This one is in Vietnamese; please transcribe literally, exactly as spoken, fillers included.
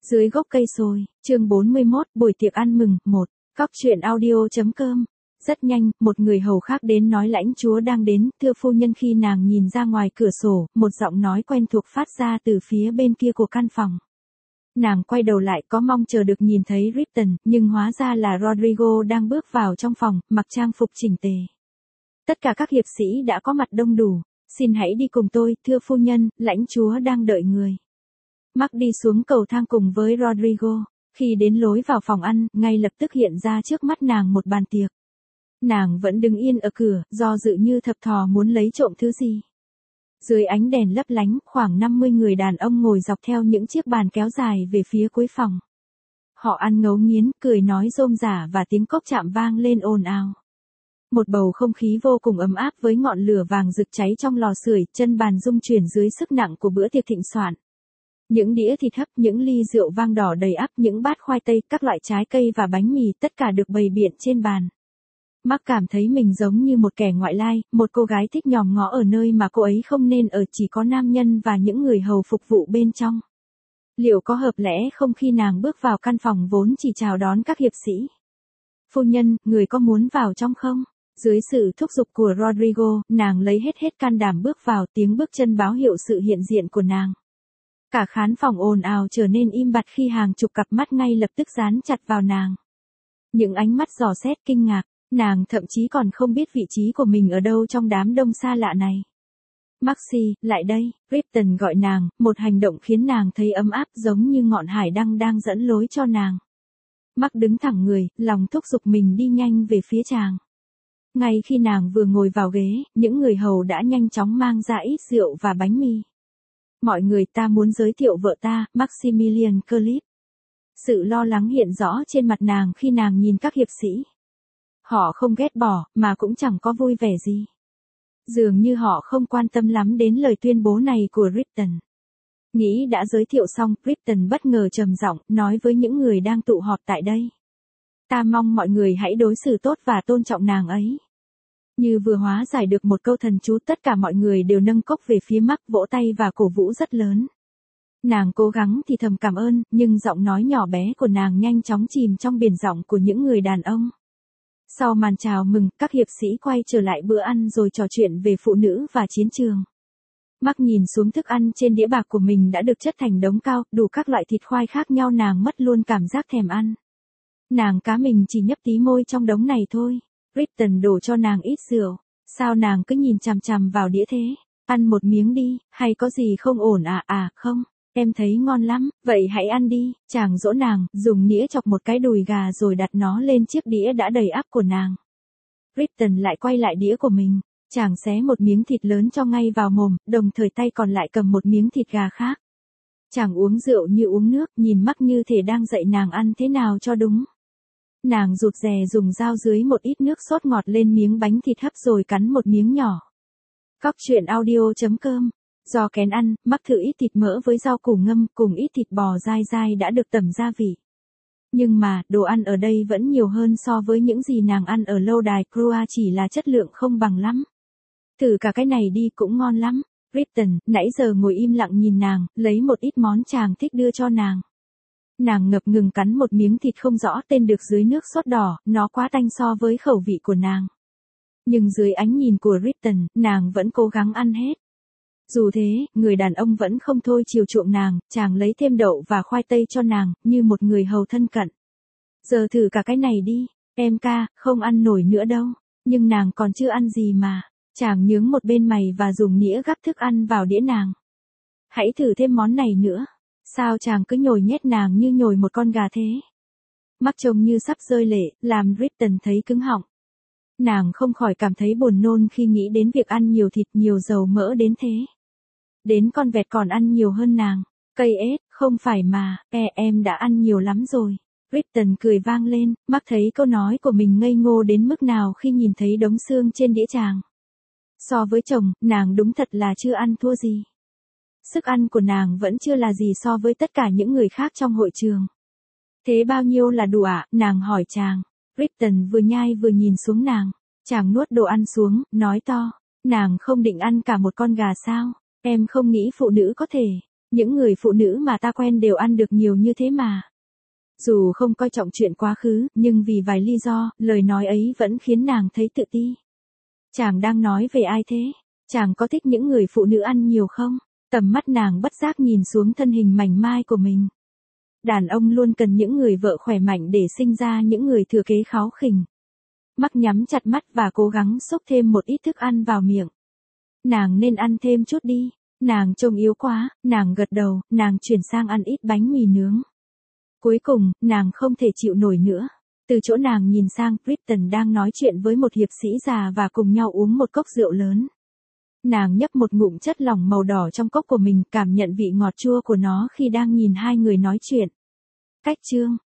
Dưới gốc cây sồi, chương bốn mươi mốt, buổi tiệc ăn mừng, một. Cóc truyện audio.com. Rất nhanh, một người hầu khác đến nói lãnh chúa đang đến, thưa phu nhân. Khi nàng nhìn ra ngoài cửa sổ, một giọng nói quen thuộc phát ra từ phía bên kia của căn phòng. Nàng quay đầu lại có mong chờ được nhìn thấy Ripton, nhưng hóa ra là Rodrigo đang bước vào trong phòng, mặc trang phục chỉnh tề. Tất cả các hiệp sĩ đã có mặt đông đủ. Xin hãy đi cùng tôi, thưa phu nhân, lãnh chúa đang đợi người. Mark đi xuống cầu thang cùng với Rodrigo. Khi đến lối vào phòng ăn, ngay lập tức hiện ra trước mắt nàng một bàn tiệc. Nàng vẫn đứng yên ở cửa, do dự như thập thò muốn lấy trộm thứ gì. Dưới ánh đèn lấp lánh, khoảng năm mươi người đàn ông ngồi dọc theo những chiếc bàn kéo dài về phía cuối phòng. Họ ăn ngấu nghiến, cười nói rôm rả và tiếng cốc chạm vang lên ồn ào. Một bầu không khí vô cùng ấm áp với ngọn lửa vàng rực cháy trong lò sưởi, chân bàn rung chuyển dưới sức nặng của bữa tiệc thịnh soạn. Những đĩa thịt hấp, những ly rượu vang đỏ đầy ắp, những bát khoai tây, các loại trái cây và bánh mì, tất cả được bày biện trên bàn. Mark cảm thấy mình giống như một kẻ ngoại lai, một cô gái thích nhòm ngó ở nơi mà cô ấy không nên ở, chỉ có nam nhân và những người hầu phục vụ bên trong. Liệu có hợp lẽ không khi nàng bước vào căn phòng vốn chỉ chào đón các hiệp sĩ? Phu nhân, người có muốn vào trong không? Dưới sự thúc giục của Rodrigo, nàng lấy hết hết can đảm bước vào, tiếng bước chân báo hiệu sự hiện diện của nàng. Cả khán phòng ồn ào trở nên im bặt khi hàng chục cặp mắt ngay lập tức dán chặt vào nàng. Những ánh mắt dò xét kinh ngạc, nàng thậm chí còn không biết vị trí của mình ở đâu trong đám đông xa lạ này. Maxi, lại đây, Ripton gọi nàng, một hành động khiến nàng thấy ấm áp giống như ngọn hải đăng đang dẫn lối cho nàng. Mark đứng thẳng người, lòng thúc giục mình đi nhanh về phía chàng. Ngay khi nàng vừa ngồi vào ghế, những người hầu đã nhanh chóng mang ra ít rượu và bánh mì. Mọi người, ta muốn giới thiệu vợ ta, Maximilian Clip. Sự lo lắng hiện rõ trên mặt nàng khi nàng nhìn các hiệp sĩ. Họ không ghét bỏ, mà cũng chẳng có vui vẻ gì. Dường như họ không quan tâm lắm đến lời tuyên bố này của Ripton. Nghĩ đã giới thiệu xong, Ripton bất ngờ trầm giọng, nói với những người đang tụ họp tại đây. Ta mong mọi người hãy đối xử tốt và tôn trọng nàng ấy. Như vừa hóa giải được một câu thần chú, tất cả mọi người đều nâng cốc về phía Mark, vỗ tay và cổ vũ rất lớn. Nàng cố gắng thì thầm cảm ơn, nhưng giọng nói nhỏ bé của nàng nhanh chóng chìm trong biển giọng của những người đàn ông. Sau màn chào mừng, các hiệp sĩ quay trở lại bữa ăn rồi trò chuyện về phụ nữ và chiến trường. Mark nhìn xuống thức ăn trên đĩa bạc của mình đã được chất thành đống cao, đủ các loại thịt khoai khác nhau, nàng mất luôn cảm giác thèm ăn. Nàng cá mình chỉ nhấp tí môi trong đống này thôi. Ripton đổ cho nàng ít rượu. Sao nàng cứ nhìn chằm chằm vào đĩa thế? Ăn một miếng đi, hay có gì không ổn à? À không, em thấy ngon lắm, vậy hãy ăn đi. Chàng dỗ nàng, dùng nĩa chọc một cái đùi gà rồi đặt nó lên chiếc đĩa đã đầy ắp của nàng. Ripton lại quay lại đĩa của mình. Chàng xé một miếng thịt lớn cho ngay vào mồm, đồng thời tay còn lại cầm một miếng thịt gà khác. Chàng uống rượu như uống nước, nhìn Mark như thể đang dạy nàng ăn thế nào cho đúng. Nàng rụt rè dùng dao dưới một ít nước sốt ngọt lên miếng bánh thịt hấp rồi cắn một miếng nhỏ. Cóc truyện audio.com. Do kén ăn, Mark thử ít thịt mỡ với rau củ ngâm cùng ít thịt bò dai dai đã được tẩm gia vị. Nhưng mà, đồ ăn ở đây vẫn nhiều hơn so với những gì nàng ăn ở lâu đài Crua, chỉ là chất lượng không bằng lắm. Thử cả cái này đi, cũng ngon lắm. Ripton, nãy giờ ngồi im lặng nhìn nàng, lấy một ít món chàng thích đưa cho nàng. Nàng ngập ngừng cắn một miếng thịt không rõ tên được dưới nước sốt đỏ, nó quá tanh so với khẩu vị của nàng. Nhưng dưới ánh nhìn của Ripton, nàng vẫn cố gắng ăn hết. Dù thế, người đàn ông vẫn không thôi chiều chuộng nàng, chàng lấy thêm đậu và khoai tây cho nàng, như một người hầu thân cận. Giờ thử cả cái này đi, em ca, không ăn nổi nữa đâu. Nhưng nàng còn chưa ăn gì mà. Chàng nhướng một bên mày và dùng nĩa gắp thức ăn vào đĩa nàng. Hãy thử thêm món này nữa. Sao chàng cứ nhồi nhét nàng như nhồi một con gà thế? Mark trông như sắp rơi lệ, làm Ripton thấy cứng họng. Nàng không khỏi cảm thấy buồn nôn khi nghĩ đến việc ăn nhiều thịt nhiều dầu mỡ đến thế. Đến con vẹt còn ăn nhiều hơn nàng. Cây ếch, không phải mà, e em đã ăn nhiều lắm rồi. Ripton cười vang lên, Mark thấy câu nói của mình ngây ngô đến mức nào khi nhìn thấy đống xương trên đĩa chàng. So với chồng, nàng đúng thật là chưa ăn thua gì. Sức ăn của nàng vẫn chưa là gì so với tất cả những người khác trong hội trường. Thế bao nhiêu là đủ ạ? À? Nàng hỏi chàng. Ripton vừa nhai vừa nhìn xuống nàng. Chàng nuốt đồ ăn xuống, nói to. Nàng không định ăn cả một con gà sao? Em không nghĩ phụ nữ có thể. Những người phụ nữ mà ta quen đều ăn được nhiều như thế mà. Dù không coi trọng chuyện quá khứ, nhưng vì vài lý do, lời nói ấy vẫn khiến nàng thấy tự ti. Chàng đang nói về ai thế? Chàng có thích những người phụ nữ ăn nhiều không? Tầm mắt nàng bất giác nhìn xuống thân hình mảnh mai của mình. Đàn ông luôn cần những người vợ khỏe mạnh để sinh ra những người thừa kế kháu khỉnh. Mắc nhắm chặt mắt và cố gắng xúc thêm một ít thức ăn vào miệng. Nàng nên ăn thêm chút đi. Nàng trông yếu quá, nàng gật đầu, nàng chuyển sang ăn ít bánh mì nướng. Cuối cùng, nàng không thể chịu nổi nữa. Từ chỗ nàng nhìn sang Kristen đang nói chuyện với một hiệp sĩ già và cùng nhau uống một cốc rượu lớn. Nàng nhấp một ngụm chất lỏng màu đỏ trong cốc của mình, cảm nhận vị ngọt chua của nó khi đang nhìn hai người nói chuyện. Cách chương